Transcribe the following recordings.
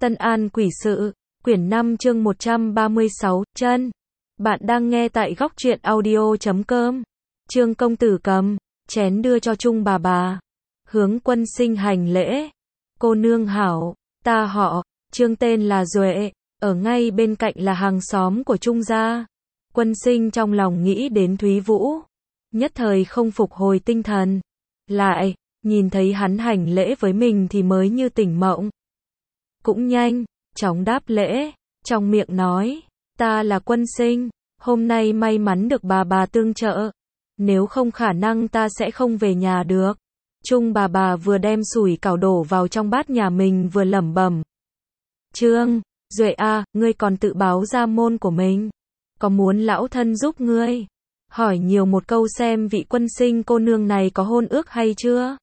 Tân An Quỷ Sự, quyển 5 chương 136, chân. Bạn đang nghe tại góc truyện audio.com. Trương công tử cầm chén đưa cho Trung bà. Hướng Quân Sinh hành lễ. Cô nương hảo, ta họ Trương, tên là Duệ, ở ngay bên cạnh là hàng xóm của Trung gia. Quân Sinh trong lòng nghĩ đến Thúy Vũ, nhất thời không phục hồi tinh thần. Lại nhìn thấy hắn hành lễ với mình thì mới như tỉnh mộng. Cũng nhanh chóng đáp lễ, trong miệng nói, ta là Quân Sinh, hôm nay may mắn được bà tương trợ, nếu không khả năng ta sẽ không về nhà được. Trung bà vừa đem sủi cảo đổ vào trong bát nhà mình vừa lẩm bẩm. Trương, Duệ a, ngươi còn tự báo ra môn của mình, có muốn lão thân giúp ngươi? Hỏi nhiều một câu xem vị Quân Sinh cô nương này có hôn ước hay chưa?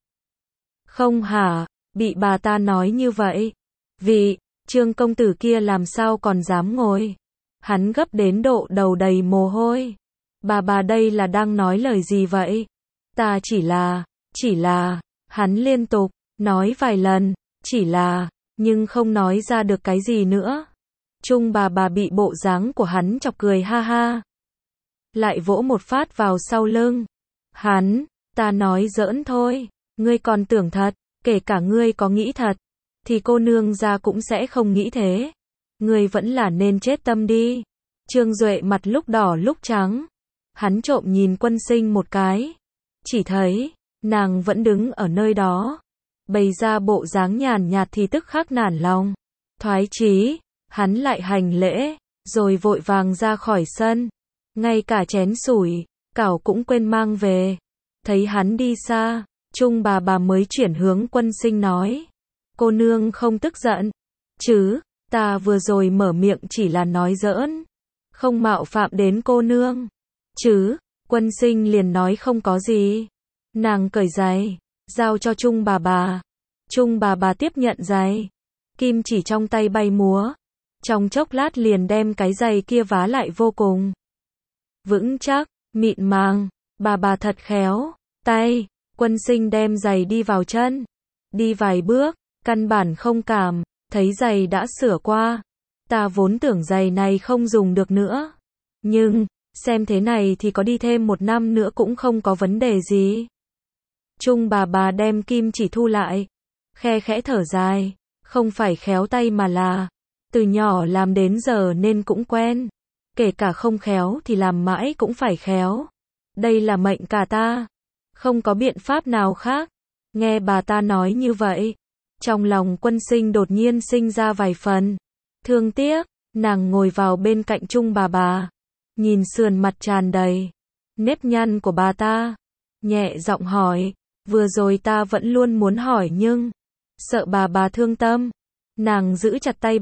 Không hả, bị bà ta nói như vậy. Vị Trương công tử kia làm sao còn dám ngồi. Hắn gấp đến độ đầu đầy mồ hôi. Bà đây là đang nói lời gì vậy? Ta chỉ là, hắn liên tục nói vài lần, chỉ là, nhưng không nói ra được cái gì nữa. Trung bà bị bộ dáng của hắn chọc cười ha ha. Lại vỗ một phát vào sau lưng. Hắn, ta nói giỡn thôi, ngươi còn tưởng thật, kể cả ngươi có nghĩ thật, thì cô nương gia cũng sẽ không nghĩ thế. Ngươi vẫn là nên chết tâm đi. Trương Duệ mặt lúc đỏ lúc trắng. Hắn trộm nhìn Quân Sinh một cái. Chỉ thấy, nàng vẫn đứng ở nơi đó. Bày ra bộ dáng nhàn nhạt thì tức khắc nản lòng. Thoái chí, hắn lại hành lễ, rồi vội vàng ra khỏi sân. Ngay cả chén sủi cảo cũng quên mang về. Thấy hắn đi xa, Trung bà mới chuyển hướng Quân Sinh nói. Cô nương không tức giận chứ, ta vừa rồi mở miệng chỉ là nói giỡn, không mạo phạm đến cô nương chứ. Quân Sinh liền nói không có gì. Nàng cởi giày, giao cho Trung bà. Trung bà tiếp nhận giày, kim chỉ trong tay bay múa, trong chốc lát liền đem cái giày kia vá lại vô cùng vững chắc, mịn màng. Bà thật khéo tay. Quân Sinh đem giày đi vào chân, đi vài bước, căn bản không cảm thấy giày đã sửa qua. Ta vốn tưởng giày này không dùng được nữa, nhưng xem thế này thì có đi thêm 1 năm nữa cũng không có vấn đề gì. Trung bà đem kim chỉ thu lại, khe khẽ thở dài, không phải khéo tay mà là từ nhỏ làm đến giờ nên cũng quen, kể cả không khéo thì làm mãi cũng phải khéo. Đây là mệnh cả ta, không có biện pháp nào khác. Nghe bà ta nói như vậy, trong lòng Quân Sinh đột nhiên sinh ra vài phần thương tiếc. Nàng ngồi vào bên cạnh Trung bà, nhìn sườn mặt tràn đầy nếp nhăn của bà ta, nhẹ giọng hỏi, vừa rồi ta vẫn luôn muốn hỏi nhưng sợ bà thương tâm. Nàng giữ chặt tay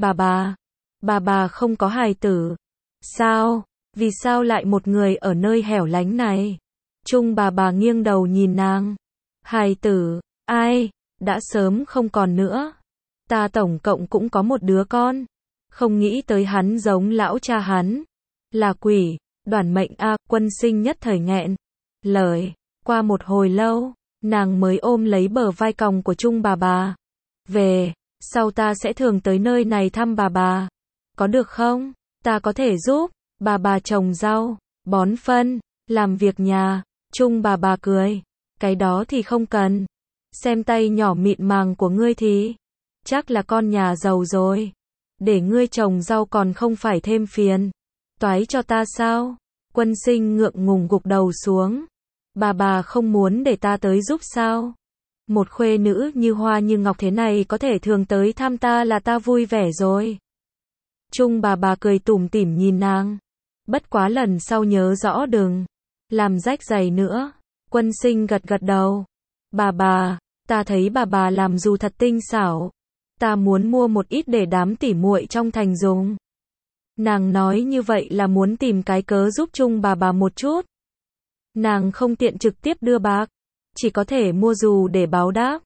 bà không có hài tử sao? Vì sao lại một người ở nơi hẻo lánh này? Trung bà nghiêng đầu nhìn nàng. Hài tử, ai? Đã sớm không còn nữa. Ta tổng cộng cũng có một đứa con. Không nghĩ tới hắn giống lão cha hắn. Là quỷ, đoản mệnh a. Quân Sinh nhất thời nghẹn lời. Qua một hồi lâu, nàng mới ôm lấy bờ vai còng của Trung bà. Về sau ta sẽ thường tới nơi này thăm bà. Có được không? Ta có thể giúp bà trồng rau, bón phân, làm việc nhà. Trung bà cười. Cái đó thì không cần. Xem tay nhỏ mịn màng của ngươi thì chắc là con nhà giàu rồi. Để ngươi trồng rau còn không phải thêm phiền toái cho ta sao? Quân Sinh ngượng ngùng gục đầu xuống. Bà không muốn để ta tới giúp sao? Một khuê nữ như hoa như ngọc thế này có thể thường tới thăm ta là ta vui vẻ rồi. Trung bà cười tủm tỉm nhìn nàng. Bất quá lần sau nhớ rõ đừng làm rách giày nữa. Quân Sinh gật đầu. Bà, ta thấy bà làm dù thật tinh xảo. Ta muốn mua một ít để đám tỉ muội trong thành dùng. Nàng nói như vậy là muốn tìm cái cớ giúp Trung bà một chút. Nàng không tiện trực tiếp đưa bạc, chỉ có thể mua dù để báo đáp.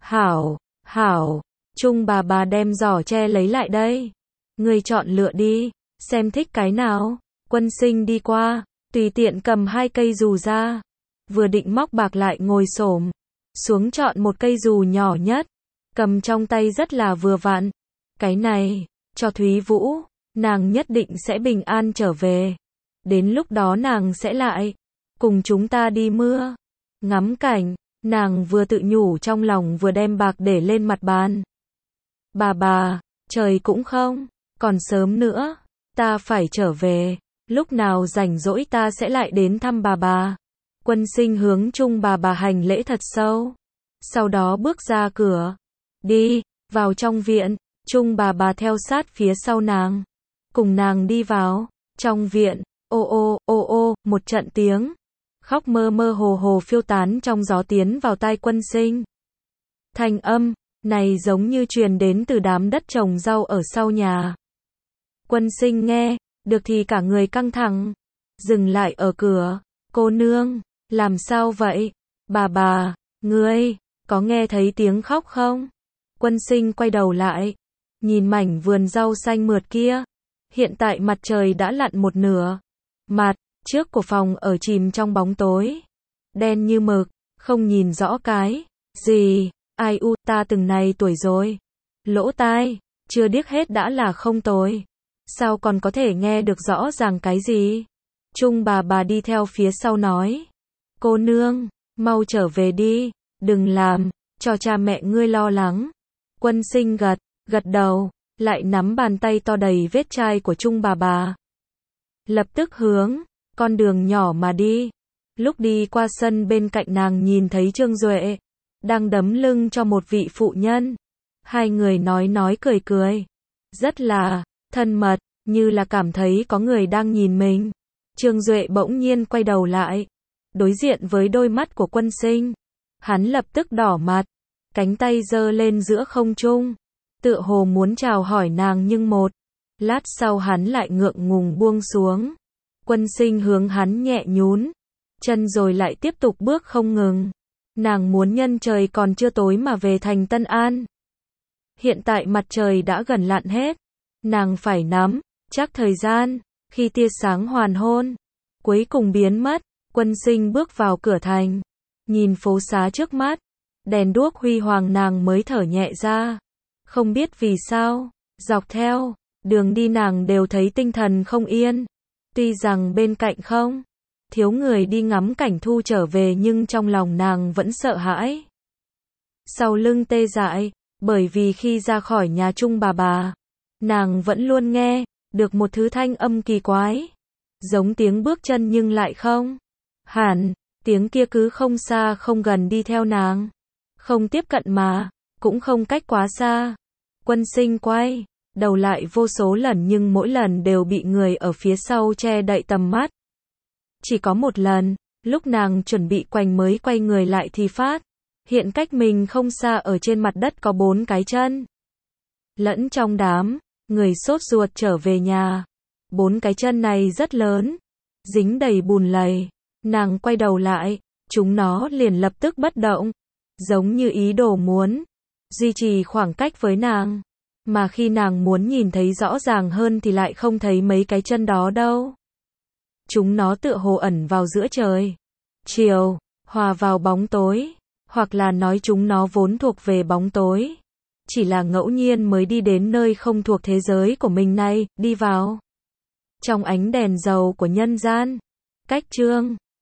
Hảo. Trung bà đem giỏ tre lấy lại đây. Ngươi chọn lựa đi, xem thích cái nào. Quân Sinh đi qua, tùy tiện cầm 2 cây dù ra. Vừa định móc bạc lại ngồi xổm xuống chọn một cây dù nhỏ nhất, cầm trong tay rất là vừa vặn. Cái này, cho Thúy Vũ, nàng nhất định sẽ bình an trở về. Đến lúc đó nàng sẽ lại cùng chúng ta đi mưa, ngắm cảnh. Nàng vừa tự nhủ trong lòng vừa đem bạc để lên mặt bàn. Bà, trời cũng không còn sớm nữa, ta phải trở về, lúc nào rảnh rỗi ta sẽ lại đến thăm bà. Quân Sinh hướng Chung bà hành lễ thật sâu, sau đó bước ra cửa, đi vào trong viện. Chung bà theo sát phía sau nàng, cùng nàng đi vào trong viện. Ô, một trận tiếng khóc mơ mơ hồ phiêu tán trong gió tiến vào tai Quân Sinh. Thanh âm này giống như truyền đến từ đám đất trồng rau ở sau nhà. Quân Sinh nghe được thì cả người căng thẳng, dừng lại ở cửa. Cô nương, làm sao vậy? Bà, ngươi có nghe thấy tiếng khóc không? Quân Sinh quay đầu lại, nhìn mảnh vườn rau xanh mượt kia. Hiện tại mặt trời đã lặn một nửa, mặt trước của phòng ở chìm trong bóng tối, đen như mực, không nhìn rõ cái gì. Ai u, ta từng này tuổi rồi, lỗ tai chưa điếc hết đã là không tồi, sao còn có thể nghe được rõ ràng cái gì? Chung bà đi theo phía sau nói, cô nương, mau trở về đi, đừng làm cho cha mẹ ngươi lo lắng. Quân Sinh gật đầu, lại nắm bàn tay to đầy vết chai của Chung bà. Lập tức hướng con đường nhỏ mà đi. Lúc đi qua sân bên cạnh nàng nhìn thấy Trương Duệ đang đấm lưng cho một vị phụ nhân. Hai người nói cười, rất là thân mật, như là cảm thấy có người đang nhìn mình. Trương Duệ bỗng nhiên quay đầu lại, đối diện với đôi mắt của Quân Sinh. Hắn lập tức đỏ mặt, cánh tay giơ lên giữa không trung, tựa hồ muốn chào hỏi nàng, nhưng một lát sau hắn lại ngượng ngùng buông xuống. Quân Sinh hướng hắn nhẹ nhún chân rồi lại tiếp tục bước không ngừng. Nàng muốn nhân trời còn chưa tối mà về thành Tân An. Hiện tại mặt trời đã gần lặn hết, nàng phải nắm chắc thời gian. Khi tia sáng hoàn hôn cuối cùng biến mất, Quân Sinh bước vào cửa thành, nhìn phố xá trước mắt, đèn đuốc huy hoàng, nàng mới thở nhẹ ra. Không biết vì sao, dọc theo đường đi nàng đều thấy tinh thần không yên. Tuy rằng bên cạnh không thiếu người đi ngắm cảnh thu trở về, nhưng trong lòng nàng vẫn sợ hãi. Sau lưng tê dại, bởi vì khi ra khỏi nhà Chung bà, nàng vẫn luôn nghe được một thứ thanh âm kỳ quái, giống tiếng bước chân nhưng lại không hẳn. Tiếng kia cứ không xa không gần đi theo nàng, không tiếp cận mà cũng không cách quá xa. Quân Sinh quay đầu lại vô số lần nhưng mỗi lần đều bị người ở phía sau che đậy tầm mắt. Chỉ có một lần, lúc nàng chuẩn bị quay mới quay người lại thì phát hiện cách mình không xa, ở trên mặt đất có 4 cái chân. Lẫn trong đám người sốt ruột trở về nhà, 4 cái chân này rất lớn, dính đầy bùn lầy. Nàng quay đầu lại, chúng nó liền lập tức bất động, giống như ý đồ muốn duy trì khoảng cách với nàng. Mà khi nàng muốn nhìn thấy rõ ràng hơn thì lại không thấy mấy cái chân đó đâu. Chúng nó tựa hồ ẩn vào giữa trời chiều, hòa vào bóng tối, hoặc là nói chúng nó vốn thuộc về bóng tối, chỉ là ngẫu nhiên mới đi đến nơi không thuộc thế giới của mình này, đi vào trong ánh đèn dầu của nhân gian. Cách Trương